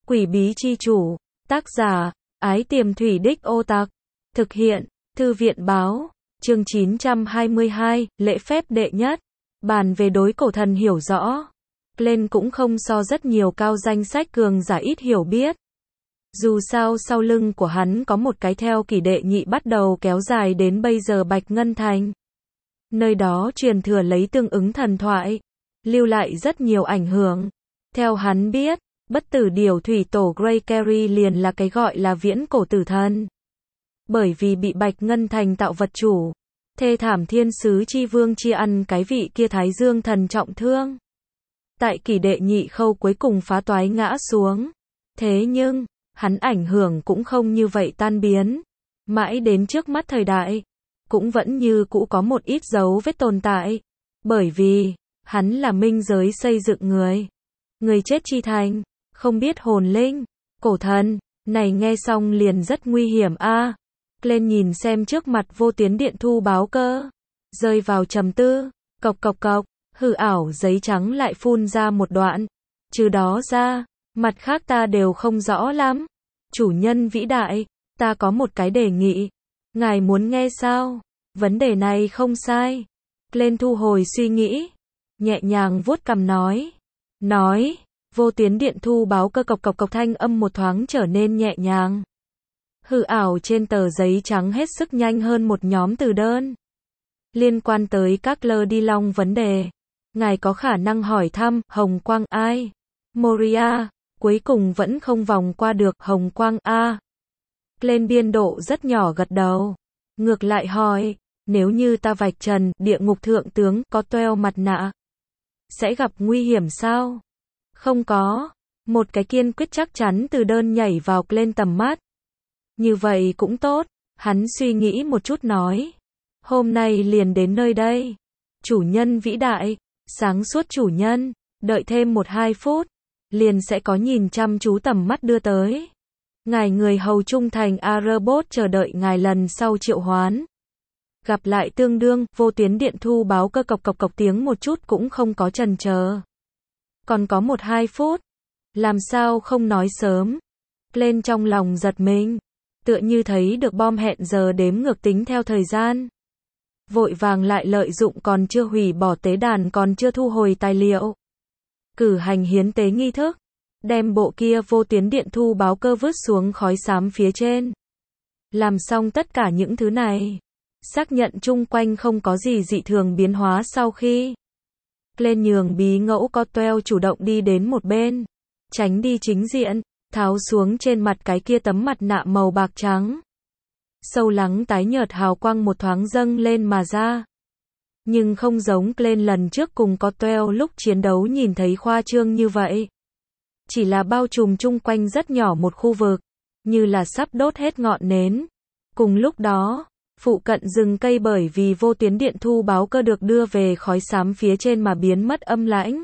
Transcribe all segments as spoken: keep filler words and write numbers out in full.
Quỷ bí chi chủ, tác giả, Ái Tiềm Thủy Đích Ô Tặc, thực hiện, Thư viện báo, chương chín trăm hai mươi hai, lễ phép đệ nhất, bàn về đối cổ thần hiểu rõ. Glenn cũng không so rất nhiều cao danh sách cường giả ít hiểu biết. Dù sao sau lưng của hắn có một cái theo kỷ đệ nhị bắt đầu kéo dài đến bây giờ Bạch Ngân Thành. Nơi đó truyền thừa lấy tương ứng thần thoại, lưu lại rất nhiều ảnh hưởng. Theo hắn biết, bất tử điểu thủy tổ Grey Carey liền là cái gọi là viễn cổ tử thần. Bởi vì bị Bạch Ngân Thành tạo vật chủ, thê thảm thiên sứ chi vương chi ăn cái vị kia Thái Dương thần trọng thương. Tại kỷ đệ nhị khâu cuối cùng phá toái ngã xuống. Thế nhưng, hắn ảnh hưởng cũng không như vậy tan biến. Mãi đến trước mắt thời đại, cũng vẫn như cũ có một ít dấu vết tồn tại. Bởi vì, hắn là minh giới xây dựng người. Người chết chi thành, không biết hồn linh, cổ thần, này nghe xong liền rất nguy hiểm a. À. Lên nhìn xem trước mặt vô tuyến điện thu báo cơ, rơi vào trầm tư, cộc cộc cộc, hư ảo giấy trắng lại phun ra một đoạn. Trừ đó ra, mặt khác ta đều không rõ lắm. Chủ nhân vĩ đại, ta có một cái đề nghị. Ngài muốn nghe sao? Vấn đề này không sai. Lên thu hồi suy nghĩ, nhẹ nhàng vuốt cằm nói. Nói, vô tuyến điện thu báo cơ cộc cộc cộc thanh âm một thoáng trở nên nhẹ nhàng. Hư ảo trên tờ giấy trắng hết sức nhanh hơn một nhóm từ đơn. Liên quan tới các lơ đi long vấn đề. Ngài có khả năng hỏi thăm, Hồng Quang ai? Moria, cuối cùng vẫn không vòng qua được, Hồng Quang A. Lên biên độ rất nhỏ gật đầu. Ngược lại hỏi, nếu như ta vạch trần, địa ngục thượng tướng, có toeo mặt nạ, sẽ gặp nguy hiểm sao? Không có. Một cái kiên quyết chắc chắn từ đơn nhảy vào lên tầm mắt. Như vậy cũng tốt, hắn suy nghĩ một chút nói. Hôm nay liền đến nơi đây. Chủ nhân vĩ đại, sáng suốt chủ nhân, đợi thêm một hai phút, liền sẽ có nhìn chăm chú tầm mắt đưa tới. Ngài người hầu trung thành Arebot chờ đợi ngài lần sau triệu hoán. Gặp lại tương đương, vô tuyến điện thu báo cơ cộc cộc cộc tiếng một chút cũng không có chần chờ. Còn có một hai phút, làm sao không nói sớm. Lên trong lòng giật mình, tựa như thấy được bom hẹn giờ đếm ngược tính theo thời gian. Vội vàng lại lợi dụng còn chưa hủy bỏ tế đàn còn chưa thu hồi tài liệu. Cử hành hiến tế nghi thức, đem bộ kia vô tuyến điện thu báo cơ vứt xuống khói xám phía trên. Làm xong tất cả những thứ này, xác nhận chung quanh không có gì dị thường biến hóa sau khi. Lên nhường bí ngẫu có toeo chủ động đi đến một bên, tránh đi chính diện, tháo xuống trên mặt cái kia tấm mặt nạ màu bạc trắng. Sâu lắng tái nhợt hào quang một thoáng dâng lên mà ra. Nhưng không giống lên lần trước cùng có toeo lúc chiến đấu nhìn thấy khoa trương như vậy. Chỉ là bao trùm chung quanh rất nhỏ một khu vực, như là sắp đốt hết ngọn nến. Cùng lúc đó, phụ cận rừng cây bởi vì vô tuyến điện thu báo cơ được đưa về khói xám phía trên mà biến mất âm lãnh.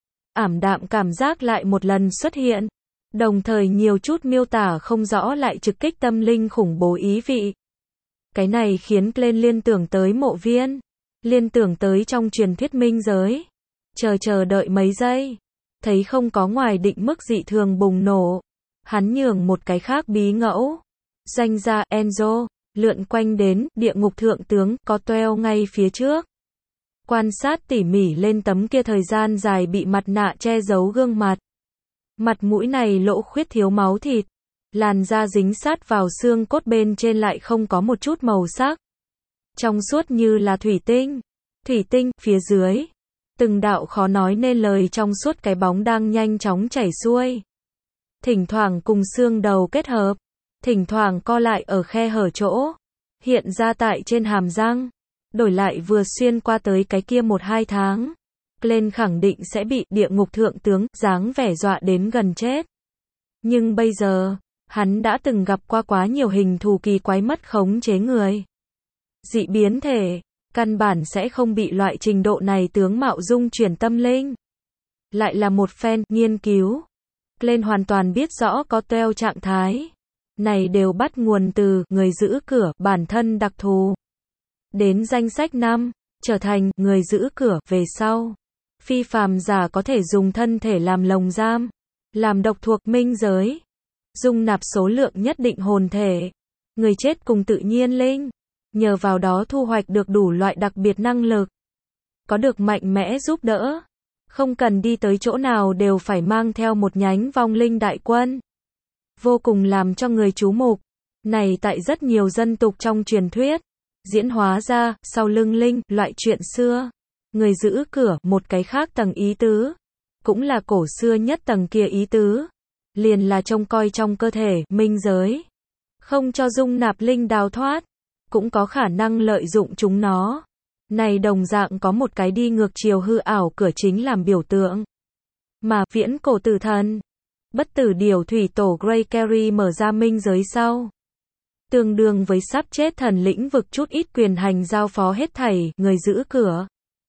Ảm đạm cảm giác lại một lần xuất hiện. Đồng thời nhiều chút miêu tả không rõ lại trực kích tâm linh khủng bố ý vị. Cái này khiến lên liên tưởng tới mộ viên. Liên tưởng tới trong truyền thuyết minh giới. Chờ chờ đợi mấy giây. Thấy không có ngoài định mức dị thường bùng nổ. Hắn nhường một cái khác bí ngẫu. Danh gia Enzo, lượn quanh đến, địa ngục thượng tướng, có toeo ngay phía trước. Quan sát tỉ mỉ lên tấm kia thời gian dài bị mặt nạ che giấu gương mặt. Mặt mũi này lỗ khuyết thiếu máu thịt. Làn da dính sát vào xương cốt bên trên lại không có một chút màu sắc. Trong suốt như là thủy tinh. Thủy tinh, phía dưới. Từng đạo khó nói nên lời trong suốt cái bóng đang nhanh chóng chảy xuôi. Thỉnh thoảng cùng xương đầu kết hợp. Thỉnh thoảng co lại ở khe hở chỗ. Hiện ra tại trên hàm răng. Đổi lại vừa xuyên qua tới cái kia một hai tháng. Lên khẳng định sẽ bị địa ngục thượng tướng dáng vẻ dọa đến gần chết. Nhưng bây giờ, hắn đã từng gặp qua quá nhiều hình thù kỳ quái mất khống chế người. Dị biến thể, căn bản sẽ không bị loại trình độ này tướng mạo dung chuyển tâm linh. Lại là một phen nghiên cứu. Lên hoàn toàn biết rõ có toeo trạng thái. Này đều bắt nguồn từ người giữ cửa bản thân đặc thù. Đến danh sách năm, trở thành người giữ cửa về sau. Phi phàm giả có thể dùng thân thể làm lồng giam. làm độc thuộc minh giới, dung nạp số lượng nhất định hồn thể, người chết cùng tự nhiên linh, nhờ vào đó thu hoạch được đủ loại đặc biệt năng lực, có được mạnh mẽ giúp đỡ, không cần đi tới chỗ nào đều phải mang theo một nhánh vong linh đại quân, vô cùng làm cho người chú mục. Này tại rất nhiều dân tục trong truyền thuyết, diễn hóa ra, sau lưng linh, loại chuyện xưa. Người giữ cửa, một cái khác tầng ý tứ. Cũng là cổ xưa nhất tầng kia ý tứ. Liền là trông coi trong cơ thể, minh giới. Không cho dung nạp linh đào thoát. Cũng có khả năng lợi dụng chúng nó. Này đồng dạng có một cái đi ngược chiều hư ảo cửa chính làm biểu tượng. Mà, viễn cổ tử thần. Bất tử điểu thủy tổ Grey Carey mở ra minh giới sau. Tương đương với sắp chết thần lĩnh vực chút ít quyền hành giao phó hết thảy, người giữ cửa.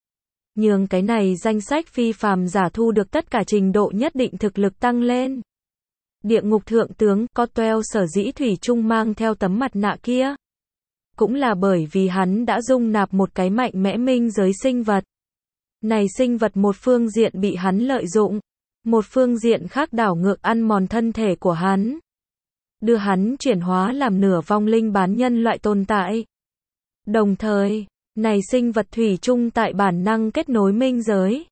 Nhường cái này danh sách phi phàm giả thu được tất cả trình độ nhất định thực lực tăng lên. Địa ngục thượng tướng, Cotwell sở dĩ thủy chung mang theo tấm mặt nạ kia. Cũng là bởi vì hắn đã dung nạp một cái mạnh mẽ minh giới sinh vật. Này sinh vật một phương diện bị hắn lợi dụng, một phương diện khác đảo ngược ăn mòn thân thể của hắn. Đưa hắn chuyển hóa làm nửa vong linh bán nhân loại tồn tại. Đồng thời, này sinh vật thủy chung tại bản năng kết nối minh giới.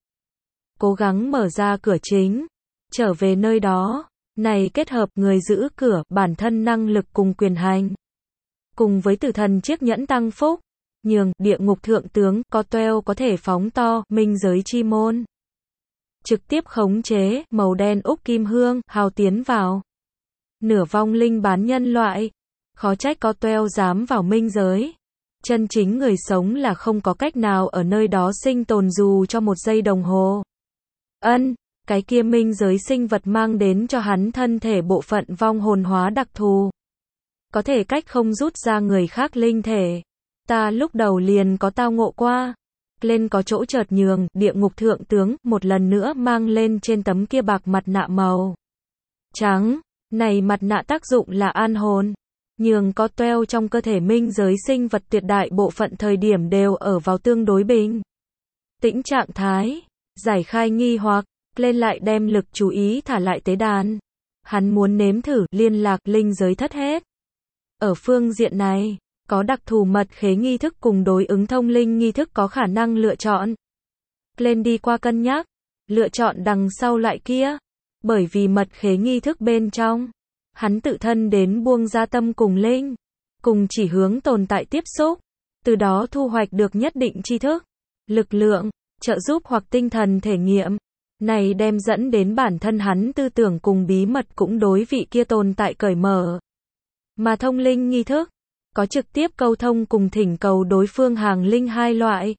Cố gắng mở ra cửa chính, trở về nơi đó, này kết hợp người giữ cửa, bản thân năng lực cùng quyền hành. Cùng với tử thần chiếc nhẫn tăng phúc, nhường, địa ngục thượng tướng, Cotwell có thể phóng to, minh giới chi môn. Trực tiếp khống chế, màu đen úc kim hương, hào tiến vào. Nửa vong linh bán nhân loại. Khó trách Cotwell dám vào minh giới. Chân chính người sống là không có cách nào ở nơi đó sinh tồn dù cho một giây đồng hồ. Ân, cái kia minh giới sinh vật mang đến cho hắn thân thể bộ phận vong hồn hóa đặc thù. Có thể cách không rút ra người khác linh thể. Ta lúc đầu liền có tao ngộ qua. Lên có chỗ chợt nhường, địa ngục thượng tướng, một lần nữa mang lên trên tấm kia bạc mặt nạ màu trắng. Này mặt nạ tác dụng là an hồn. Nhường Cotwell trong cơ thể minh giới sinh vật tuyệt đại bộ phận thời điểm đều ở vào tương đối bình tĩnh trạng thái. Giải khai nghi hoặc, lên lại đem lực chú ý thả lại tế đàn. Hắn muốn nếm thử, liên lạc, linh giới thất hết. Ở phương diện này, có đặc thù mật khế nghi thức cùng đối ứng thông linh nghi thức có khả năng lựa chọn. Lên đi qua cân nhắc, lựa chọn đằng sau loại kia. Bởi vì mật khế nghi thức bên trong, hắn tự thân đến buông ra tâm cùng linh, cùng chỉ hướng tồn tại tiếp xúc, từ đó thu hoạch được nhất định tri thức, lực lượng, trợ giúp hoặc tinh thần thể nghiệm. Này đem dẫn đến bản thân hắn tư tưởng cùng bí mật cũng đối vị kia tồn tại cởi mở. Mà thông linh nghi thức, có trực tiếp câu thông cùng thỉnh cầu đối phương hàng linh hai loại.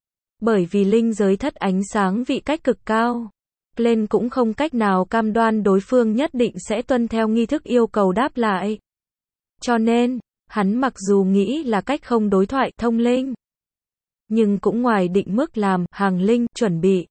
Bởi vì linh giới thất ánh sáng vị cách cực cao. Lên cũng không cách nào cam đoan đối phương nhất định sẽ tuân theo nghi thức yêu cầu đáp lại. Cho nên, hắn mặc dù nghĩ là cách không đối thoại thông linh, nhưng cũng ngoài định mức làm hàng linh chuẩn bị.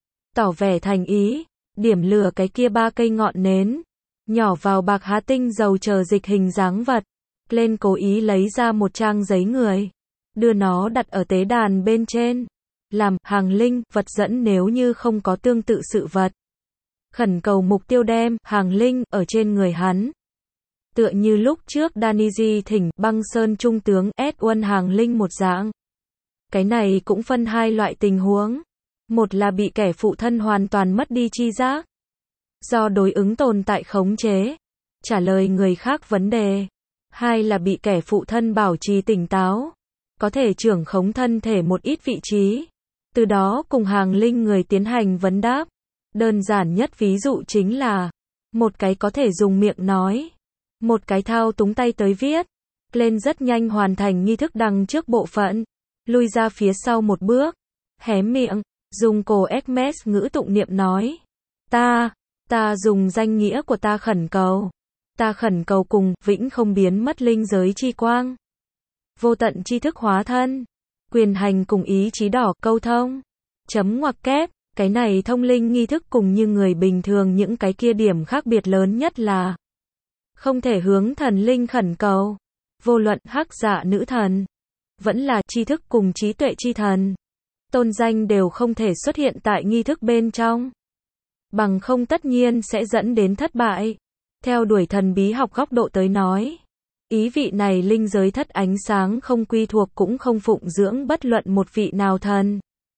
Tỏ vẻ thành ý, điểm lửa cái kia ba cây ngọn nến, nhỏ vào bạc há tinh dầu chờ dịch hình dáng vật. Lên cố ý lấy ra một trang giấy người, đưa nó đặt ở tế đàn bên trên. Làm, hàng linh, vật dẫn nếu như không có tương tự sự vật. Khẩn cầu mục tiêu đem, hàng linh, ở trên người hắn. Tựa như lúc trước Daniji thỉnh, băng sơn trung tướng, S một hàng linh một dạng. Cái này cũng phân hai loại tình huống. Một là bị kẻ phụ thân hoàn toàn mất đi tri giác. Do đối ứng tồn tại khống chế. Trả lời người khác vấn đề. Hai là bị kẻ phụ thân bảo trì tỉnh táo. Có thể trưởng khống thân thể một ít vị trí. Từ đó cùng hàng linh người tiến hành vấn đáp. Đơn giản nhất ví dụ chính là, một cái có thể dùng miệng nói, một cái thao túng tay tới viết. Lên rất nhanh hoàn thành nghi thức đằng trước bộ phận, lui ra phía sau một bước, hé miệng, dùng cổ Hermes ngữ tụng niệm nói. Ta, ta dùng danh nghĩa của ta khẩn cầu. Ta khẩn cầu cùng, vĩnh không biến mất linh giới chi quang. Vô tận tri thức hóa thân. Quyền hành cùng ý chí đỏ, câu thông. Chấm ngoặc kép, cái này thông linh nghi thức cùng như người bình thường những cái kia điểm khác biệt lớn nhất là không thể hướng thần linh khẩn cầu. Vô luận hắc dạ nữ thần, vẫn là tri thức cùng trí tuệ chi thần. Tôn danh đều không thể xuất hiện tại nghi thức bên trong. bằng không tất nhiên sẽ dẫn đến thất bại. Theo đuổi thần bí học góc độ tới nói, ý vị này linh giới thất ánh sáng không quy thuộc cũng không phụng dưỡng bất luận một vị nào thần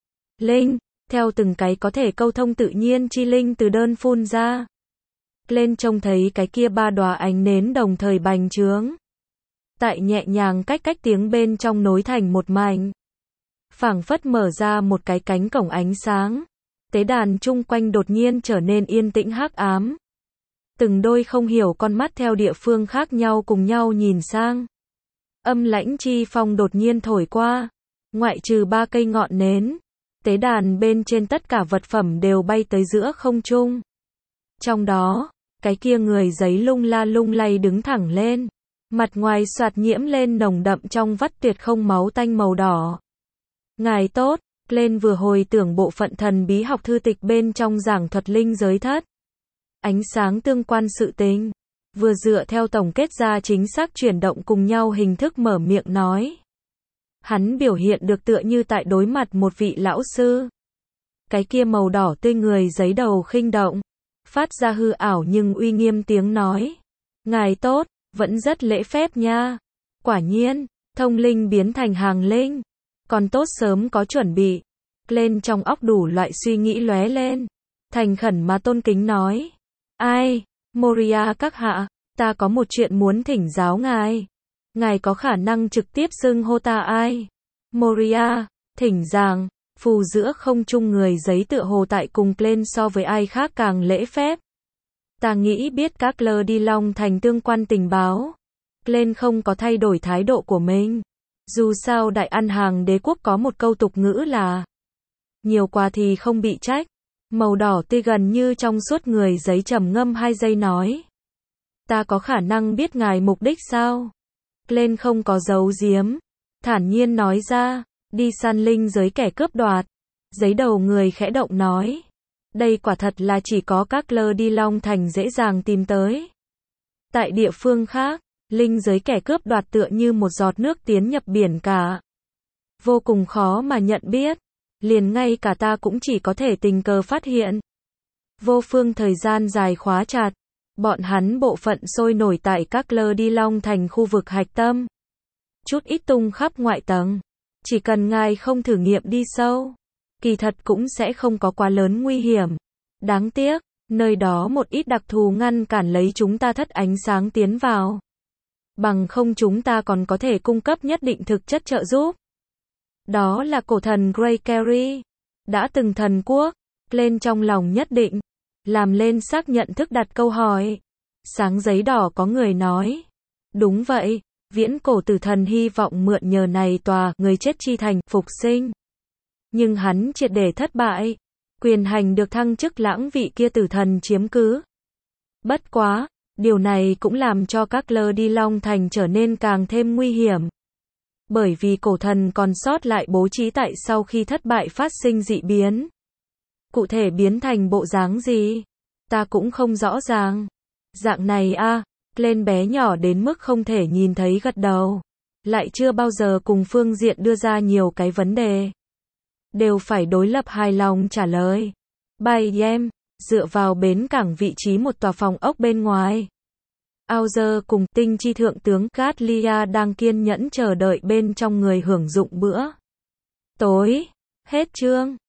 linh, theo từng cái có thể câu thông tự nhiên chi linh từ đơn phun ra. Lên trông thấy cái kia ba đóa ánh nến đồng thời bành trướng, tại nhẹ nhàng cách cách tiếng bên trong nối thành một mảnh, phảng phất mở ra một cái cánh cổng ánh sáng. Tế đàn chung quanh đột nhiên trở nên yên tĩnh hắc ám. Từng đôi không hiểu con mắt theo địa phương khác nhau cùng nhau nhìn sang. Âm lãnh chi phong đột nhiên thổi qua, ngoại trừ ba cây ngọn nến, tế đàn bên trên tất cả vật phẩm đều bay tới giữa không trung. Trong đó, cái kia người giấy lung la lung lay đứng thẳng lên, mặt ngoài soạt nhiễm lên nồng đậm trong vắt tuyệt không máu tanh màu đỏ. Ngài tốt, lên vừa hồi tưởng bộ phận thần bí học thư tịch bên trong giảng thuật linh giới thất ánh sáng tương quan sự tình, vừa dựa theo tổng kết ra chính xác chuyển động cùng nhau hình thức mở miệng nói. Hắn biểu hiện được tựa như tại đối mặt một vị lão sư. Cái kia màu đỏ tươi người giấy đầu khinh động, phát ra hư ảo nhưng uy nghiêm tiếng nói. Ngài tốt, vẫn rất lễ phép nha. Quả nhiên, thông linh biến thành hàng linh. Còn tốt sớm có chuẩn bị. Lên trong óc đủ loại suy nghĩ lóe lên. Thành khẩn mà tôn kính nói. Ai, Moria các hạ, ta có một chuyện muốn thỉnh giáo ngài. Ngài có khả năng trực tiếp xưng hô ta ai? Moria, thỉnh giảng, phù giữa không trung người giấy tựa hồ tại cùng lên so với ai khác càng lễ phép. Ta nghĩ biết các lơ đi Long Thành tương quan tình báo. Lên không có thay đổi thái độ của mình. Dù sao đại ăn hàng đế quốc có một câu tục ngữ là nhiều quá thì không bị trách. Màu đỏ tươi gần như trong suốt người giấy trầm ngâm hai giây nói. Ta có khả năng biết ngài mục đích sao? Lên không có giấu giếm. Thản nhiên nói ra, đi săn linh giới kẻ cướp đoạt. Giấy đầu người khẽ động nói. Đây quả thật là chỉ có các lơ đi Long Thành dễ dàng tìm tới. Tại địa phương khác, linh giới kẻ cướp đoạt tựa như một giọt nước tiến nhập biển cả. Vô cùng khó mà nhận biết. Liền ngay cả ta cũng chỉ có thể tình cờ phát hiện. Vô phương thời gian dài khóa chặt. Bọn hắn bộ phận sôi nổi tại các lơ đi Long Thành khu vực hạch tâm. Chút ít tung khắp ngoại tầng. Chỉ cần ngài không thử nghiệm đi sâu, kỳ thật cũng sẽ không có quá lớn nguy hiểm. Đáng tiếc, nơi đó một ít đặc thù ngăn cản lấy chúng ta thất ánh sáng tiến vào. Bằng không chúng ta còn có thể cung cấp nhất định thực chất trợ giúp. Đó là cổ thần Grey Carey, đã từng thần quốc. Lên trong lòng nhất định, làm lên xác nhận thức đặt câu hỏi. Sáng giấy đỏ có người nói. Đúng vậy, viễn cổ tử thần hy vọng mượn nhờ này tòa người chết chi thành phục sinh. Nhưng hắn triệt để thất bại. Quyền hành được thăng chức lãng vị kia tử thần chiếm cứ. Bất quá, điều này cũng làm cho các lơ đi Long Thành trở nên càng thêm nguy hiểm. Bởi vì cổ thần còn sót lại bố trí tại sau khi thất bại phát sinh dị biến. Cụ thể biến thành bộ dáng gì? Ta cũng không rõ ràng. Dạng này a, à, lên bé nhỏ đến mức không thể nhìn thấy gật đầu. Lại chưa bao giờ cùng phương diện đưa ra nhiều cái vấn đề. Đều phải đối lập hài lòng trả lời. Bay em, dựa vào bến cảng vị trí một tòa phòng ốc bên ngoài. Auger cùng tinh chi thượng tướng Gatlia đang kiên nhẫn chờ đợi bên trong người hưởng dụng bữa tối. Hết chương.